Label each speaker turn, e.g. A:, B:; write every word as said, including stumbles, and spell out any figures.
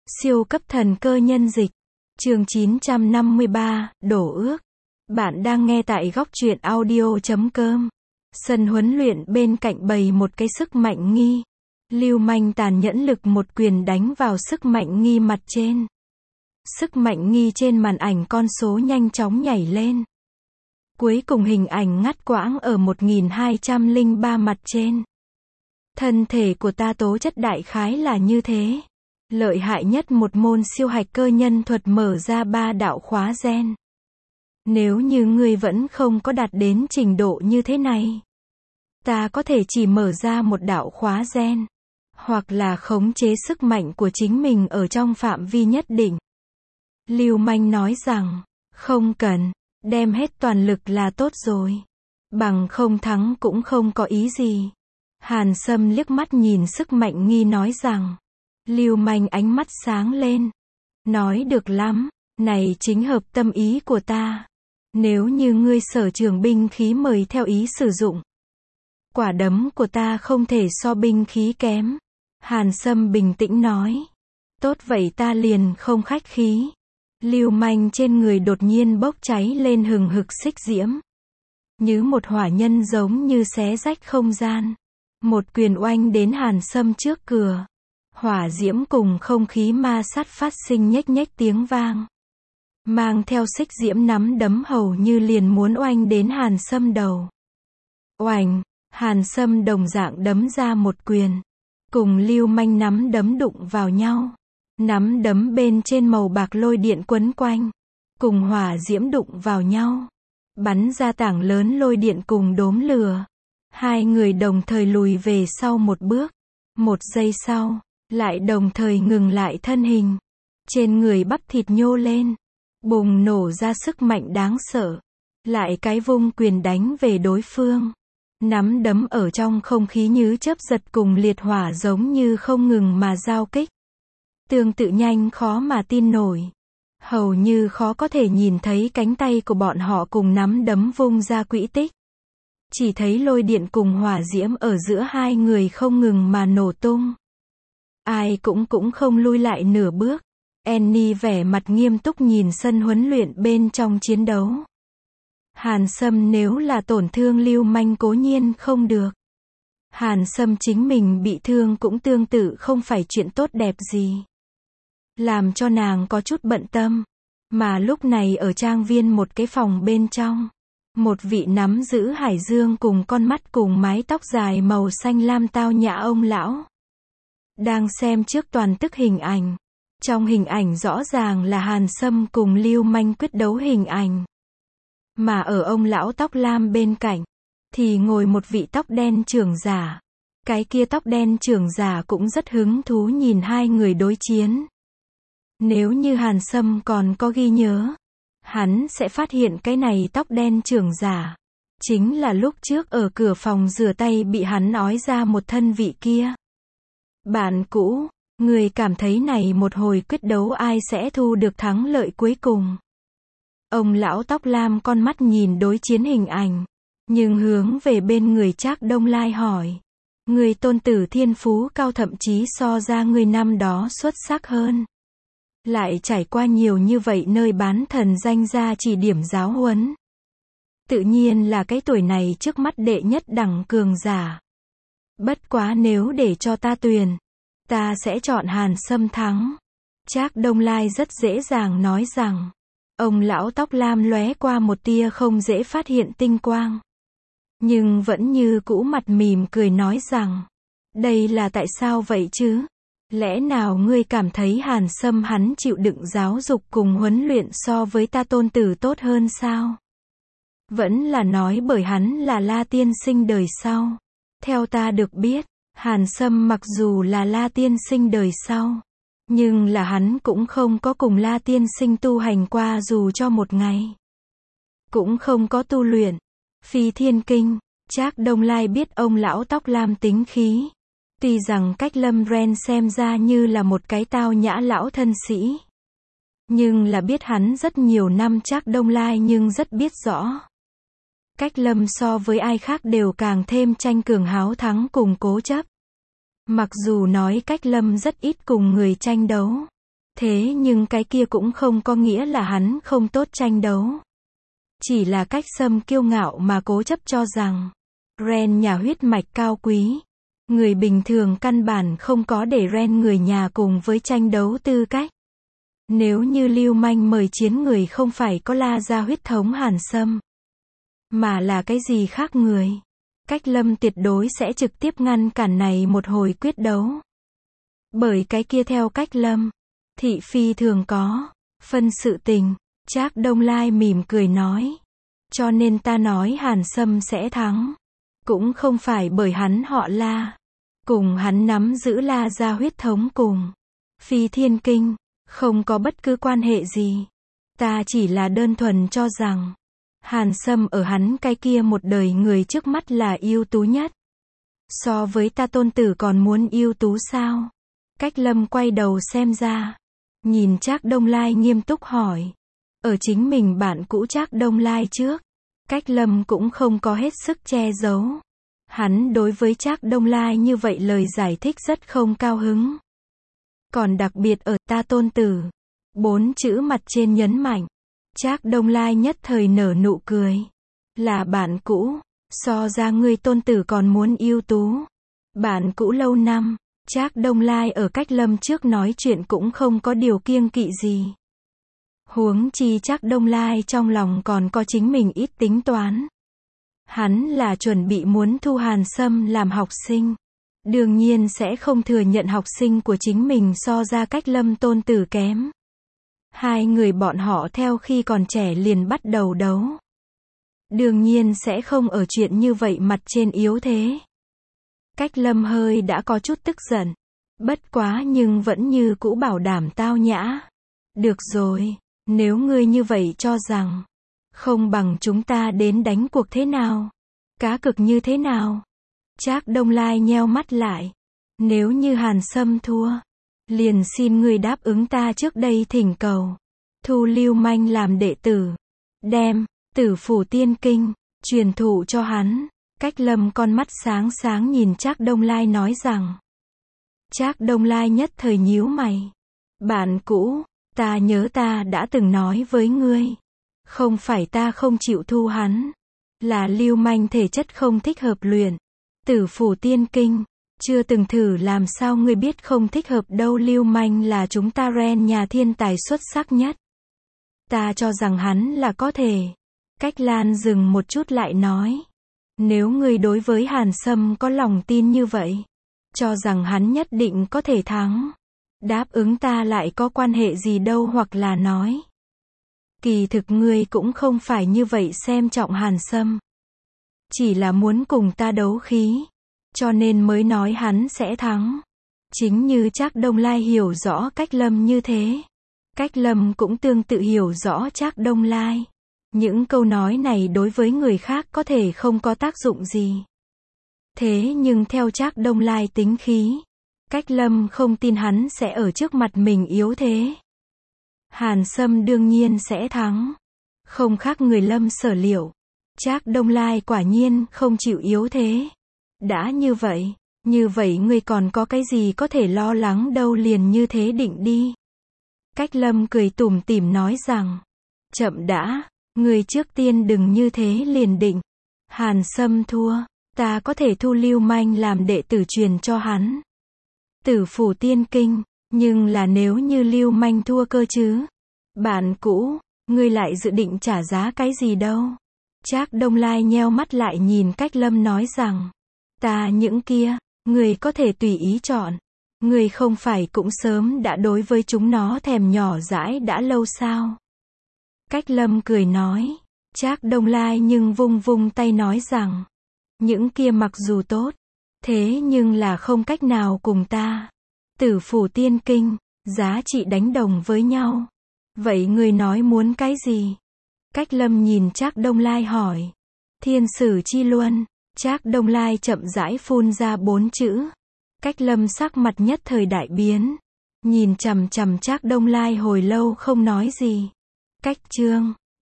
A: Siêu cấp thần cơ nhân dịch. Chương chín trăm năm mươi ba, đổ ước. Bạn đang nghe tại góc truyện audio chấm com. Sân huấn luyện bên cạnh bày một cái sức mạnh nghi. Lưu manh tàn nhẫn lực một quyền đánh vào sức mạnh nghi mặt trên. Sức mạnh nghi trên màn ảnh con số nhanh chóng nhảy lên. Cuối cùng hình ảnh ngắt quãng ở một nghìn hai trăm lẻ ba mặt trên. Thân thể của ta tố chất đại khái là như thế. Lợi hại nhất một môn siêu hạch cơ nhân thuật mở ra ba đạo khóa gen. Nếu như ngươi vẫn không có đạt đến trình độ như thế này, ta có thể chỉ mở ra một đạo khóa gen, hoặc là khống chế sức mạnh của chính mình ở trong phạm vi nhất định. Lưu manh nói rằng, không cần, đem hết toàn lực là tốt rồi. Bằng không thắng cũng không có ý gì. Hàn Sâm liếc mắt nhìn sức mạnh nghi nói rằng, Lưu manh ánh mắt sáng lên. Nói được lắm, này chính hợp tâm ý của ta. Nếu như ngươi sở trường binh khí mời theo ý sử dụng. Quả đấm của ta không thể so binh khí kém. Hàn Sâm bình tĩnh nói. Tốt vậy ta liền không khách khí. Lưu manh trên người đột nhiên bốc cháy lên hừng hực xích diễm. Như một hỏa nhân giống như xé rách không gian. Một quyền oanh đến Hàn Sâm trước cửa. Hỏa diễm cùng không khí ma sát phát sinh nhếch nhếch tiếng vang. Mang theo xích diễm nắm đấm hầu như liền muốn oanh đến Hàn Sâm đầu. Oành, Hàn Sâm đồng dạng đấm ra một quyền. Cùng lưu manh nắm đấm đụng vào nhau. Nắm đấm bên trên màu bạc lôi điện quấn quanh. Cùng hỏa diễm đụng vào nhau. Bắn ra tảng lớn lôi điện cùng đốm lửa. Hai người đồng thời lùi về sau một bước. Một giây sau, lại đồng thời ngừng lại thân hình. Trên người bắp thịt nhô lên. Bùng nổ ra sức mạnh đáng sợ. Lại cái vung quyền đánh về đối phương. Nắm đấm ở trong không khí như chớp giật cùng liệt hỏa giống như không ngừng mà giao kích. Tương tự nhanh khó mà tin nổi. Hầu như khó có thể nhìn thấy cánh tay của bọn họ cùng nắm đấm vung ra quỹ tích. Chỉ thấy lôi điện cùng hỏa diễm ở giữa hai người không ngừng mà nổ tung. Ai cũng cũng không lui lại nửa bước. Annie vẻ mặt nghiêm túc nhìn sân huấn luyện bên trong chiến đấu. Hàn Sâm nếu là tổn thương lưu manh cố nhiên không được. Hàn Sâm chính mình bị thương cũng tương tự không phải chuyện tốt đẹp gì. Làm cho nàng có chút bận tâm. Mà lúc này ở trang viên một cái phòng bên trong. Một vị nắm giữ hải dương cùng con mắt cùng mái tóc dài màu xanh lam tao nhã ông lão. Đang xem trước toàn tức hình ảnh. Trong hình ảnh rõ ràng là Hàn Sâm cùng lưu manh quyết đấu hình ảnh. Mà ở ông lão tóc lam bên cạnh, thì ngồi một vị tóc đen trưởng giả. Cái kia tóc đen trưởng giả cũng rất hứng thú nhìn hai người đối chiến. Nếu như Hàn Sâm còn có ghi nhớ, hắn sẽ phát hiện cái này tóc đen trưởng giả. Chính là lúc trước ở cửa phòng rửa tay bị hắn ói ra một thân vị kia. Bạn cũ, người cảm thấy này một hồi quyết đấu ai sẽ thu được thắng lợi cuối cùng? Ông lão tóc lam con mắt nhìn đối chiến hình ảnh, nhưng hướng về bên người Trác Đông Lai hỏi. Người tôn tử thiên phú cao thậm chí so ra người năm đó xuất sắc hơn. Lại trải qua nhiều như vậy nơi bán thần danh ra chỉ điểm giáo huấn. Tự nhiên là cái tuổi này trước mắt đệ nhất đẳng cường giả. Bất quá nếu để cho ta tuyển, ta sẽ chọn Hàn Sâm thắng. Trác Đông Lai rất dễ dàng nói rằng. Ông lão tóc lam lóe qua một tia không dễ phát hiện tinh quang. Nhưng vẫn như cũ mặt mỉm cười nói rằng. Đây là tại sao vậy chứ? Lẽ nào ngươi cảm thấy Hàn Sâm hắn chịu đựng giáo dục cùng huấn luyện so với ta tôn tử tốt hơn sao? Vẫn là nói bởi hắn là La tiên sinh đời sau. Theo ta được biết, Hàn Sâm mặc dù là La tiên sinh đời sau, nhưng là hắn cũng không có cùng La tiên sinh tu hành qua dù cho một ngày. Cũng không có tu luyện Phi Thiên Kinh. Trác Đông Lai biết ông lão tóc lam tính khí. Tuy rằng cách Lâm Ren xem ra như là một cái tao nhã lão thân sĩ. Nhưng là biết hắn rất nhiều năm Trác Đông Lai nhưng rất biết rõ. Cách Lâm so với ai khác đều càng thêm tranh cường háo thắng cùng cố chấp. Mặc dù nói cách Lâm rất ít cùng người tranh đấu. Thế nhưng cái kia cũng không có nghĩa là hắn không tốt tranh đấu. Chỉ là Cách Sâm kiêu ngạo mà cố chấp cho rằng, Ren nhà huyết mạch cao quý. Người bình thường căn bản không có để Ren người nhà cùng với tranh đấu tư cách. Nếu như Lưu Manh mời chiến người không phải có La gia huyết thống Hàn Sâm, mà là cái gì khác người, Cách Lâm tuyệt đối sẽ trực tiếp ngăn cản này một hồi quyết đấu. Bởi cái kia theo Cách Lâm, thị phi thường có phân sự tình. Trác Đông Lai mỉm cười nói. Cho nên ta nói Hàn Sâm sẽ thắng. Cũng không phải bởi hắn họ La. Cùng hắn nắm giữ La gia huyết thống cùng Phi Thiên Kinh, không có bất cứ quan hệ gì. Ta chỉ là đơn thuần cho rằng, Hàn Sâm ở hắn cái kia một đời người trước mắt là ưu tú nhất. So với ta tôn tử còn muốn ưu tú sao? Cách Lâm quay đầu xem ra. Nhìn Trác Đông Lai nghiêm túc hỏi. Ở chính mình bạn cũ Trác Đông Lai trước, Cách Lâm cũng không có hết sức che giấu. Hắn đối với Trác Đông Lai như vậy lời giải thích rất không cao hứng. Còn đặc biệt ở ta tôn tử. Bốn chữ mặt trên nhấn mạnh. Trác Đông Lai nhất thời nở nụ cười. Là bạn cũ, so ra ngươi tôn tử còn muốn ưu tú. Bạn cũ lâu năm, Trác Đông Lai ở Cách Lâm trước nói chuyện cũng không có điều kiêng kỵ gì. Huống chi Trác Đông Lai trong lòng còn có chính mình ít tính toán. Hắn là chuẩn bị muốn thu Hàn Sâm làm học sinh. Đương nhiên sẽ không thừa nhận học sinh của chính mình so ra Cách Lâm tôn tử kém. Hai người bọn họ theo khi còn trẻ liền bắt đầu đấu. Đương nhiên sẽ không ở chuyện như vậy mặt trên yếu thế. Cách Lâm hơi đã có chút tức giận. Bất quá nhưng vẫn như cũ bảo đảm tao nhã. Được rồi, nếu ngươi như vậy cho rằng, không bằng chúng ta đến đánh cuộc thế nào? Cá cược như thế nào? Trác Đông Lai nheo mắt lại. Nếu như Hàn Sâm thua, liền xin ngươi đáp ứng ta trước đây thỉnh cầu. Thu Lưu Manh làm đệ tử. Đem Tử Phủ Tiên Kinh truyền thụ cho hắn. Cách Lâm con mắt sáng sáng nhìn Trác Đông Lai nói rằng. Trác Đông Lai nhất thời nhíu mày. Bạn cũ, ta nhớ ta đã từng nói với ngươi. Không phải ta không chịu thu hắn. Là Lưu Manh thể chất không thích hợp luyện Tử Phủ Tiên Kinh. Chưa từng thử làm sao ngươi biết không thích hợp đâu. Lưu Manh là chúng ta Ren nhà thiên tài xuất sắc nhất. Ta cho rằng hắn là có thể. Cách Lan dừng một chút lại nói. Nếu ngươi đối với Hàn Sâm có lòng tin như vậy, cho rằng hắn nhất định có thể thắng, đáp ứng ta lại có quan hệ gì đâu. Hoặc là nói, kỳ thực ngươi cũng không phải như vậy xem trọng Hàn Sâm. Chỉ là muốn cùng ta đấu khí, cho nên mới nói hắn sẽ thắng. Chính như Trác Đông Lai hiểu rõ Cách Lâm như thế. Cách Lâm cũng tương tự hiểu rõ Trác Đông Lai. Những câu nói này đối với người khác có thể không có tác dụng gì. Thế nhưng theo Trác Đông Lai tính khí, Cách Lâm không tin hắn sẽ ở trước mặt mình yếu thế. Hàn Sâm đương nhiên sẽ thắng. Không khác người Lâm sở liệu. Trác Đông Lai quả nhiên không chịu yếu thế. Đã như vậy, như vậy ngươi còn có cái gì có thể lo lắng đâu, liền như thế định đi. Cách Lâm cười tủm tỉm nói rằng. Chậm đã, ngươi trước tiên đừng như thế liền định. Hàn Sâm thua, ta có thể thu Lưu Manh làm đệ tử truyền cho hắn Tử Phủ Tiên Kinh. Nhưng là nếu như Lưu Manh thua cơ chứ? Bạn cũ, ngươi lại dự định trả giá cái gì đâu? Trác Đông Lai nheo mắt lại nhìn Cách Lâm nói rằng. Ta những kia, ngươi có thể tùy ý chọn. Ngươi không phải cũng sớm đã đối với chúng nó thèm nhỏ dãi đã lâu sao? Cách Lâm cười nói. Trác Đông Lai nhưng vung vung tay nói rằng. Những kia mặc dù tốt, thế nhưng là không cách nào cùng ta Tử Phủ Tiên Kinh giá trị đánh đồng với nhau. Vậy ngươi nói muốn cái gì? Cách Lâm nhìn Trác Đông Lai hỏi. Thiên Sử Chi Luân. Trác Đông Lai chậm rãi phun ra bốn chữ. Cách Lâm sắc mặt nhất thời đại biến. Nhìn chằm chằm Trác Đông Lai hồi lâu không nói gì. Cách Chương